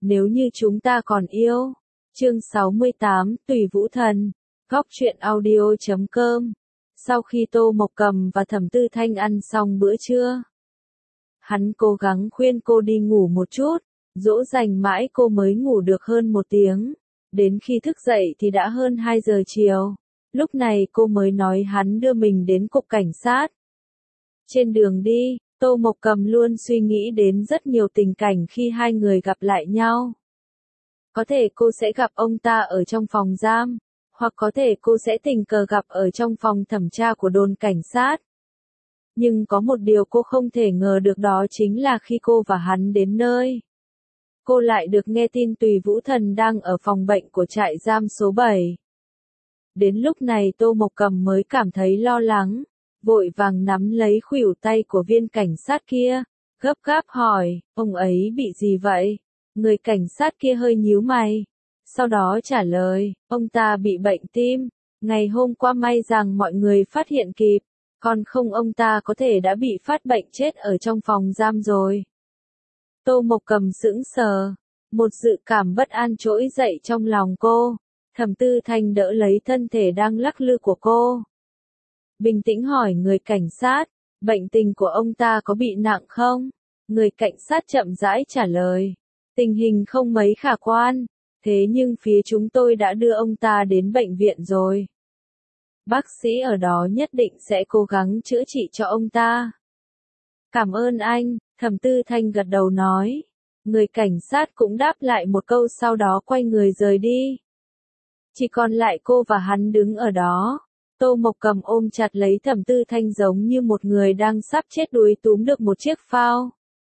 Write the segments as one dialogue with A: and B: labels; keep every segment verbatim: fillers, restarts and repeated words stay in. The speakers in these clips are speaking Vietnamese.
A: nếu như chúng ta còn yêu. Chương sáu mươi tám, Tùy Vũ Thần, Góc truyện audio chấm com. Sau khi Tô Mộc Cầm và Thẩm Tư Thanh ăn xong bữa trưa, hắn cố gắng khuyên cô đi ngủ một chút, dỗ dành mãi cô mới ngủ được hơn một tiếng. Đến khi thức dậy thì đã hơn hai giờ chiều. Lúc này cô mới nói hắn đưa mình đến cục cảnh sát. Trên đường đi, Tô Mộc Cầm luôn suy nghĩ đến rất nhiều tình cảnh khi hai người gặp lại nhau. Có thể cô sẽ gặp ông ta ở trong phòng giam, hoặc có thể cô sẽ tình cờ gặp ở trong phòng thẩm tra của đồn cảnh sát. Nhưng có một điều cô không thể ngờ được, đó chính là khi cô và hắn đến nơi, cô lại được nghe tin Tùy Vũ Thần đang ở phòng bệnh của trại giam số bảy. Đến lúc này Tô Mộc Cầm mới cảm thấy lo lắng, vội vàng nắm lấy khuỷu tay của viên cảnh sát kia, gấp gáp hỏi, ông ấy bị gì vậy? Người cảnh sát kia hơi nhíu mày, sau đó trả lời, ông ta bị bệnh tim, ngày hôm qua may rằng mọi người phát hiện kịp, còn không ông ta có thể đã bị phát bệnh chết ở trong phòng giam rồi. Tô Mộc Cầm sững sờ, một dự cảm bất an trỗi dậy trong lòng cô. Thẩm Tư Thanh đỡ lấy thân thể đang lắc lư của cô, bình tĩnh hỏi người cảnh sát, bệnh tình của ông ta có bị nặng không? Người cảnh sát chậm rãi trả lời, tình hình không mấy khả quan, thế nhưng phía chúng tôi đã đưa ông ta đến bệnh viện rồi. Bác sĩ ở đó nhất định sẽ cố gắng chữa trị cho ông ta. Cảm ơn anh, Thẩm Tư Thanh gật đầu nói. Người cảnh sát cũng đáp lại một câu, sau đó quay người rời đi. Chỉ còn lại cô và hắn đứng ở đó. Tô Mộc Cầm ôm chặt lấy Thẩm Tư Thanh giống như một người đang sắp chết đuối túm được một chiếc phao.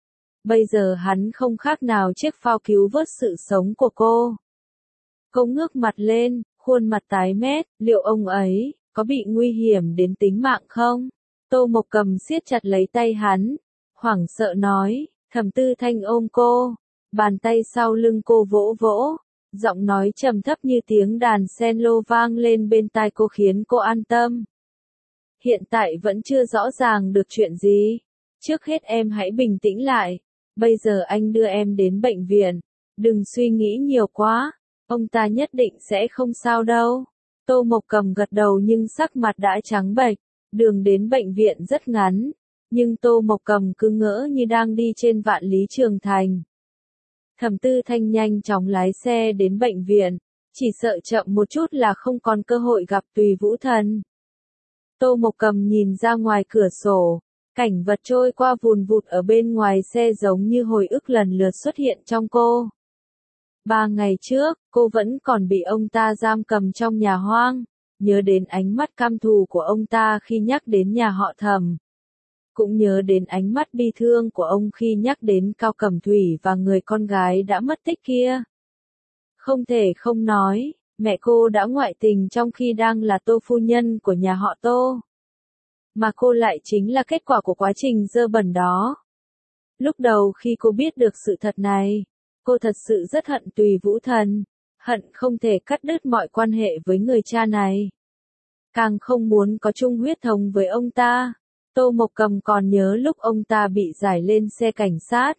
A: Bây giờ hắn không khác nào chiếc phao cứu vớt sự sống của cô. Cô ngước mặt lên, khuôn mặt tái mét, liệu ông ấy có bị nguy hiểm đến tính mạng không? Tô Mộc Cầm siết chặt lấy tay hắn, hoảng sợ nói. Thẩm Tư Thanh ôm cô, bàn tay sau lưng cô vỗ vỗ, giọng nói trầm thấp như tiếng đàn cello vang lên bên tai cô khiến cô an tâm. Hiện tại vẫn chưa rõ ràng được chuyện gì. Trước hết em hãy bình tĩnh lại. Bây giờ anh đưa em đến bệnh viện. Đừng suy nghĩ nhiều quá. Ông ta nhất định sẽ không sao đâu. Tô Mộc Cầm gật đầu nhưng sắc mặt đã trắng bệch. Đường đến bệnh viện rất ngắn, nhưng Tô Mộc Cầm cứ ngỡ như đang đi trên vạn lý trường thành. Thẩm Tư Thanh nhanh chóng lái xe đến bệnh viện, chỉ sợ chậm một chút là không còn cơ hội gặp Tùy Vũ Thần. Tô Mộc Cầm nhìn ra ngoài cửa sổ, cảnh vật trôi qua vùn vụt ở bên ngoài xe giống như hồi ức lần lượt xuất hiện trong cô. Ba ngày trước, cô vẫn còn bị ông ta giam cầm trong nhà hoang, nhớ đến ánh mắt căm thù của ông ta khi nhắc đến nhà họ Thẩm. Cũng nhớ đến ánh mắt bi thương của ông khi nhắc đến Cao Cẩm Thủy và người con gái đã mất tích kia. Không thể không nói, mẹ cô đã ngoại tình trong khi đang là Tô phu nhân của nhà họ Tô. Mà cô lại chính là kết quả của quá trình dơ bẩn đó. Lúc đầu khi cô biết được sự thật này, cô thật sự rất hận Tùy Vũ Thần, hận không thể cắt đứt mọi quan hệ với người cha này. Càng không muốn có chung huyết thống với ông ta. Tô Mộc Cầm còn nhớ lúc ông ta bị giải lên xe cảnh sát.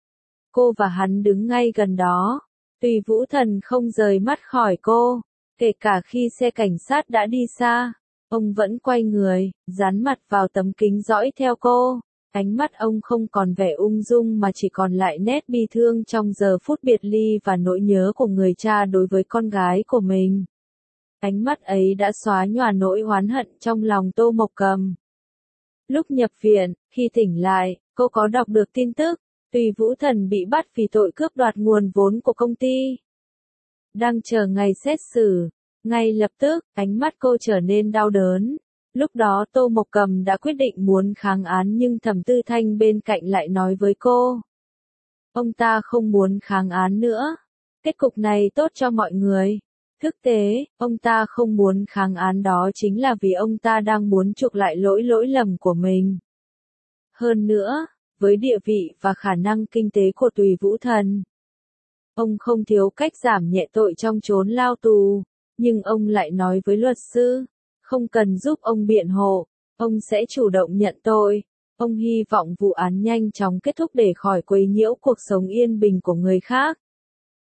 A: Cô và hắn đứng ngay gần đó. Tùy Vũ Thần không rời mắt khỏi cô. Kể cả khi xe cảnh sát đã đi xa, ông vẫn quay người, dán mặt vào tấm kính dõi theo cô. Ánh mắt ông không còn vẻ ung dung mà chỉ còn lại nét bi thương trong giờ phút biệt ly và nỗi nhớ của người cha đối với con gái của mình. Ánh mắt ấy đã xóa nhòa nỗi oán hận trong lòng Tô Mộc Cầm. Lúc nhập viện, khi tỉnh lại, cô có đọc được tin tức, Tùy Vũ Thần bị bắt vì tội cướp đoạt nguồn vốn của công ty. Đang chờ ngày xét xử, ngay lập tức, ánh mắt cô trở nên đau đớn. Lúc đó Tô Mộc Cầm đã quyết định muốn kháng án nhưng Thẩm Tư Thanh bên cạnh lại nói với cô. Ông ta không muốn kháng án nữa. Kết cục này tốt cho mọi người. Thực tế, ông ta không muốn kháng án đó chính là vì ông ta đang muốn chuộc lại lỗi lỗi lầm của mình. Hơn nữa, với địa vị và khả năng kinh tế của Tùy Vũ Thần, ông không thiếu cách giảm nhẹ tội trong trốn lao tù, nhưng ông lại nói với luật sư, không cần giúp ông biện hộ, ông sẽ chủ động nhận tội. Ông hy vọng vụ án nhanh chóng kết thúc để khỏi quấy nhiễu cuộc sống yên bình của người khác.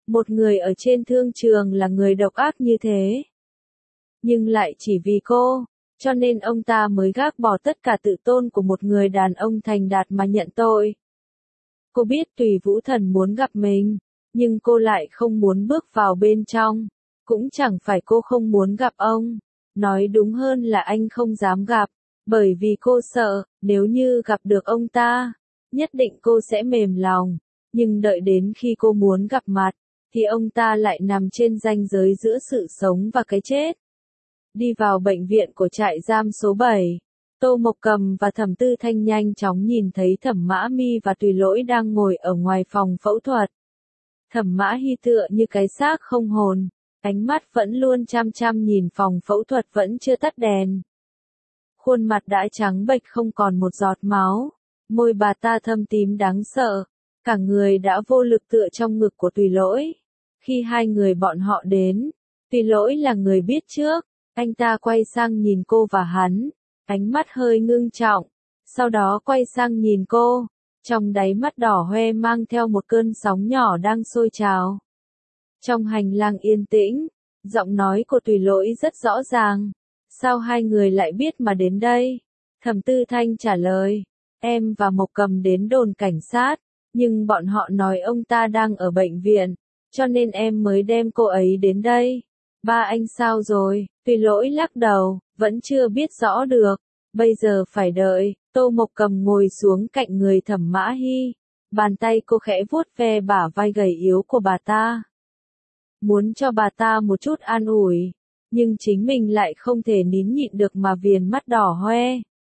A: Một người ở trên thương trường là người độc ác như thế. Nhưng lại chỉ vì cô, cho nên ông ta mới gác bỏ tất cả tự tôn của một người đàn ông thành đạt mà nhận tội. Cô biết Tùy Vũ Thần muốn gặp mình, nhưng cô lại không muốn bước vào bên trong. Cũng chẳng phải cô không muốn gặp ông, nói đúng hơn là anh không dám gặp, bởi vì cô sợ, nếu như gặp được ông ta, nhất định cô sẽ mềm lòng. Nhưng đợi đến khi cô muốn gặp mặt, thì ông ta lại nằm trên ranh giới giữa sự sống và cái chết. Đi vào bệnh viện của trại giam số bảy, Tô Mộc Cầm và Thẩm Tư Thanh nhanh chóng nhìn thấy Thẩm Mã Mi và Tùy Lỗi đang ngồi ở ngoài phòng phẫu thuật. Thẩm Mã Hi tựa như cái xác không hồn, ánh mắt vẫn luôn chăm chăm nhìn phòng phẫu thuật vẫn chưa tắt đèn. Khuôn mặt đã trắng bệch không còn một giọt máu, môi bà ta thâm tím đáng sợ, cả người đã vô lực tựa trong ngực của Tùy Lỗi. Khi hai người bọn họ đến, Tùy Lỗi là người biết trước, anh ta quay sang nhìn cô và hắn, ánh mắt hơi ngưng trọng, sau đó quay sang nhìn cô, trong đáy mắt đỏ hoe mang theo một cơn sóng nhỏ đang sôi trào. Trong hành lang yên tĩnh, giọng nói của Tùy Lỗi rất rõ ràng. Sao hai người lại biết mà đến đây? Thẩm Tư Thanh trả lời, em và Mộc Cầm đến đồn cảnh sát, nhưng bọn họ nói ông ta đang ở bệnh viện, cho nên em mới đem cô ấy đến đây. Ba anh sao rồi? Tùy Lỗi lắc đầu, vẫn chưa biết rõ được, bây giờ phải đợi. Tô Mộc Cầm ngồi xuống cạnh người Thẩm Mã Hi, bàn tay cô khẽ vuốt ve bả vai gầy yếu của bà ta. Muốn cho bà ta một chút an ủi, nhưng chính mình lại không thể nín nhịn được mà viền mắt đỏ hoe.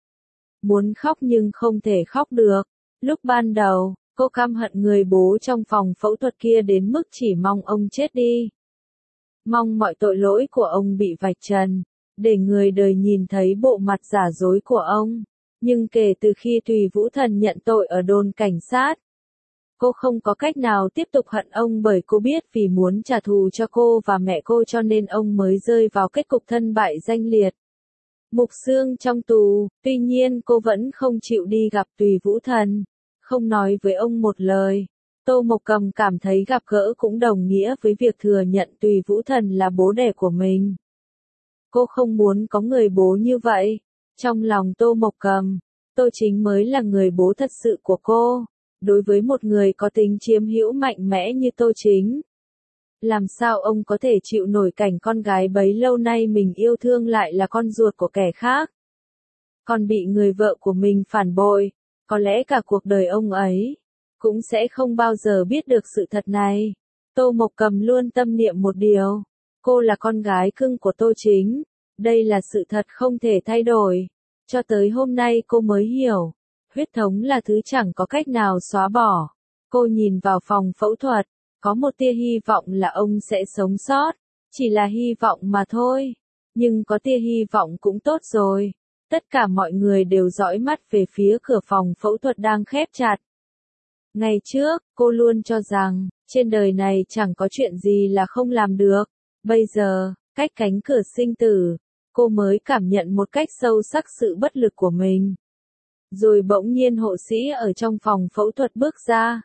A: Muốn khóc nhưng không thể khóc được. Lúc ban đầu, cô căm hận người bố trong phòng phẫu thuật kia đến mức chỉ mong ông chết đi. Mong mọi tội lỗi của ông bị vạch trần, để người đời nhìn thấy bộ mặt giả dối của ông. Nhưng kể từ khi Tùy Vũ Thần nhận tội ở đồn cảnh sát, cô không có cách nào tiếp tục hận ông, bởi cô biết vì muốn trả thù cho cô và mẹ cô cho nên ông mới rơi vào kết cục thân bại danh liệt. Mục xương trong tù, tuy nhiên cô vẫn không chịu đi gặp Tùy Vũ Thần, không nói với ông một lời. Tô Mộc Cầm cảm thấy gặp gỡ cũng đồng nghĩa với việc thừa nhận Tùy Vũ Thần là bố đẻ của mình. Cô không muốn có người bố như vậy. Trong lòng Tô Mộc Cầm, Tô Chính mới là người bố thật sự của cô. Đối với một người có tính chiếm hữu mạnh mẽ như Tô Chính, làm sao ông có thể chịu nổi cảnh con gái bấy lâu nay mình yêu thương lại là con ruột của kẻ khác, còn bị người vợ của mình phản bội? Có lẽ cả cuộc đời ông ấy cũng sẽ không bao giờ biết được sự thật này. Tô Mộc Cầm luôn tâm niệm một điều, cô là con gái cưng của Tô Chính, đây là sự thật không thể thay đổi. Cho tới hôm nay cô mới hiểu, huyết thống là thứ chẳng có cách nào xóa bỏ. Cô nhìn vào phòng phẫu thuật, có một tia hy vọng là ông sẽ sống sót, chỉ là hy vọng mà thôi. Nhưng có tia hy vọng cũng tốt rồi. Tất cả mọi người đều dõi mắt về phía cửa phòng phẫu thuật đang khép chặt. Ngày trước, cô luôn cho rằng, trên đời này chẳng có chuyện gì là không làm được. Bây giờ, cách cánh cửa sinh tử, cô mới cảm nhận một cách sâu sắc sự bất lực của mình. Rồi bỗng nhiên hộ sĩ ở trong phòng phẫu thuật bước ra.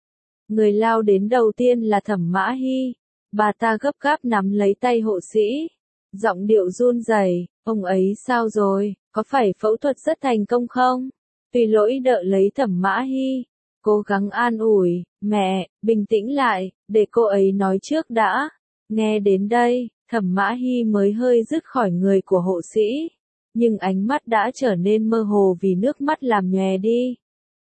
A: Người lao đến đầu tiên là Thẩm Mã Hi. Bà ta gấp gáp nắm lấy tay hộ sĩ, giọng điệu run rẩy, ông ấy sao rồi, có phải phẫu thuật rất thành công không? Tùy Lỗi đỡ lấy Thẩm Mã Hi, cố gắng an ủi, mẹ, bình tĩnh lại, để cô ấy nói trước đã. Nghe đến đây, Thẩm Mã Hi mới hơi dứt khỏi người của hộ sĩ, nhưng ánh mắt đã trở nên mơ hồ vì nước mắt làm nhòe đi.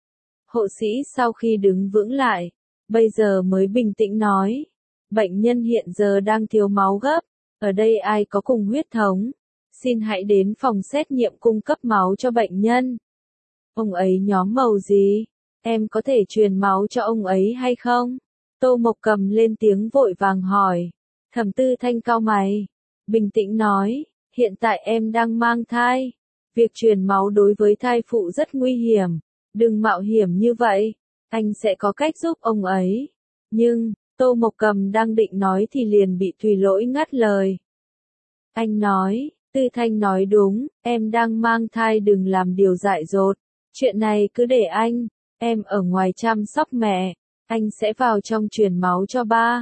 A: Hộ sĩ sau khi đứng vững lại, bây giờ mới bình tĩnh nói, bệnh nhân hiện giờ đang thiếu máu gấp, ở đây ai có cùng huyết thống, xin hãy đến phòng xét nghiệm cung cấp máu cho bệnh nhân. Ông ấy nhóm màu gì? Em có thể truyền máu cho ông ấy hay không? Tô Mộc Cầm lên tiếng vội vàng hỏi. Thẩm Tư Thanh cau mày, bình tĩnh nói, hiện tại em đang mang thai. Việc truyền máu đối với thai phụ rất nguy hiểm. Đừng mạo hiểm như vậy, anh sẽ có cách giúp ông ấy. Nhưng, Tô Mộc Cầm đang định nói thì liền bị Tùy Lỗi ngắt lời. Anh nói, Tư Thanh nói đúng, em đang mang thai, đừng làm điều dại dột. Chuyện này cứ để anh, em ở ngoài chăm sóc mẹ, anh sẽ vào trong truyền máu cho ba.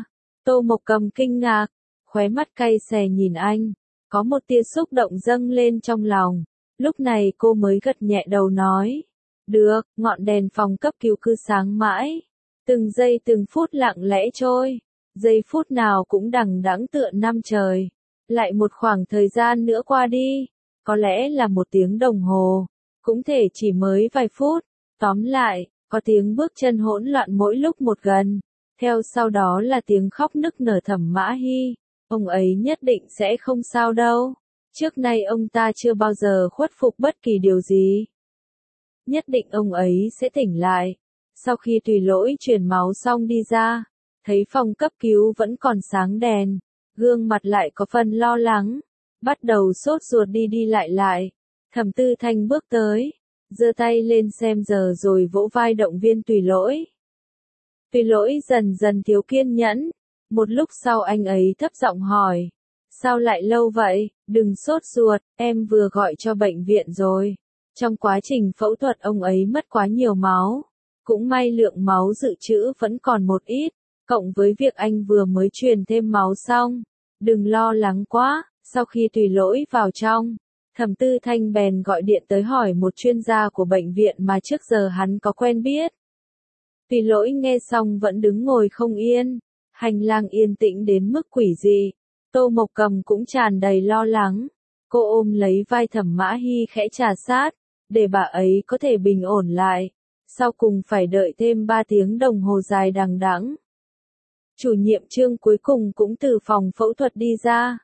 A: Tô Mộc Cầm kinh ngạc, khóe mắt cay xè nhìn anh, có một tia xúc động dâng lên trong lòng. Lúc này cô mới gật nhẹ đầu nói, được, ngọn đèn phòng cấp cứu cứ sáng mãi. Từng giây từng phút lặng lẽ trôi, giây phút nào cũng đằng đẵng tựa năm trời. Lại một khoảng thời gian nữa qua đi, có lẽ là một tiếng đồng hồ, cũng thể chỉ mới vài phút. Tóm lại, có tiếng bước chân hỗn loạn mỗi lúc một gần, theo sau đó là tiếng khóc nức nở Thẩm Mã Hy. Ông ấy nhất định sẽ không sao đâu. Trước nay ông ta chưa bao giờ khuất phục bất kỳ điều gì. Nhất định ông ấy sẽ tỉnh lại. Sau khi Tùy Lỗi truyền máu xong đi ra, thấy phòng cấp cứu vẫn còn sáng đèn, gương mặt lại có phần lo lắng, bắt đầu sốt ruột đi đi lại lại. Thẩm Tư Thanh bước tới, giơ tay lên xem giờ rồi vỗ vai động viên Tùy Lỗi. Tùy Lỗi dần dần thiếu kiên nhẫn, một lúc sau anh ấy thấp giọng hỏi, sao lại lâu vậy, đừng sốt ruột, em vừa gọi cho bệnh viện rồi. Trong quá trình phẫu thuật ông ấy mất quá nhiều máu, cũng may lượng máu dự trữ vẫn còn một ít, cộng với việc anh vừa mới truyền thêm máu xong. Đừng lo lắng quá. Sau khi Tùy Lỗi vào trong, Thẩm Tư Thanh bèn gọi điện tới hỏi một chuyên gia của bệnh viện mà trước giờ hắn có quen biết. Tùy Lỗi nghe xong vẫn đứng ngồi không yên, hành lang yên tĩnh đến mức quỷ dị. Tô Mộc Cầm cũng tràn đầy lo lắng, cô ôm lấy vai Thẩm Mã Hy khẽ trà sát, để bà ấy có thể bình ổn lại. Sau cùng phải đợi thêm ba tiếng đồng hồ dài đằng đẵng. Chủ nhiệm Trương cuối cùng cũng từ phòng phẫu thuật đi ra.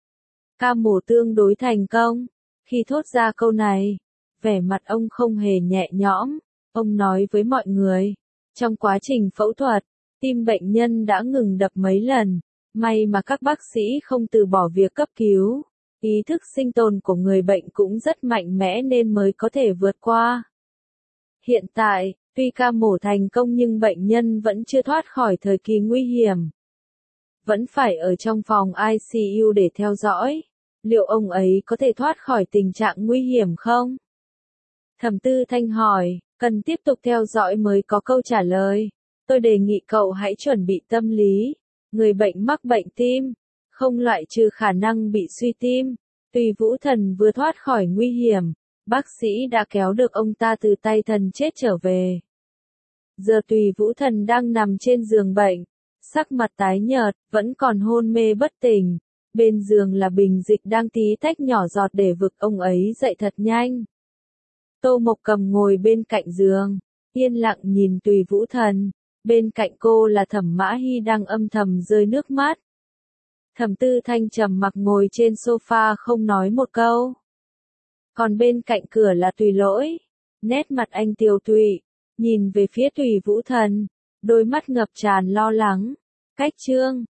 A: Ca mổ tương đối thành công. Khi thốt ra câu này, vẻ mặt ông không hề nhẹ nhõm. Ông nói với mọi người, trong quá trình phẫu thuật, tim bệnh nhân đã ngừng đập mấy lần. May mà các bác sĩ không từ bỏ việc cấp cứu. Ý thức sinh tồn của người bệnh cũng rất mạnh mẽ nên mới có thể vượt qua. Hiện tại, tuy ca mổ thành công nhưng bệnh nhân vẫn chưa thoát khỏi thời kỳ nguy hiểm. Vẫn phải ở trong phòng i xê u để theo dõi. Liệu ông ấy có thể thoát khỏi tình trạng nguy hiểm không? Thẩm Tư Thanh hỏi, cần tiếp tục theo dõi mới có câu trả lời. Tôi đề nghị cậu hãy chuẩn bị tâm lý. Người bệnh mắc bệnh tim, không loại trừ khả năng bị suy tim. Tùy Vũ Thần vừa thoát khỏi nguy hiểm, bác sĩ đã kéo được ông ta từ tay thần chết trở về. Giờ Tùy Vũ Thần đang nằm trên giường bệnh, sắc mặt tái nhợt, vẫn còn hôn mê bất tỉnh. Bên giường là bình dịch đang tí tách nhỏ giọt để vực ông ấy dậy thật nhanh. Tô Mộc Cầm ngồi bên cạnh giường, yên lặng nhìn Tùy Vũ Thần. Bên cạnh cô là Thẩm Mã Hy đang âm thầm rơi nước mắt. Thẩm Tư Thanh trầm mặc ngồi trên sofa không nói một câu. Còn bên cạnh cửa là Tùy Lỗi. Nét mặt anh tiều tụy, nhìn về phía Tùy Vũ Thần, đôi mắt ngập tràn lo lắng. Cách chương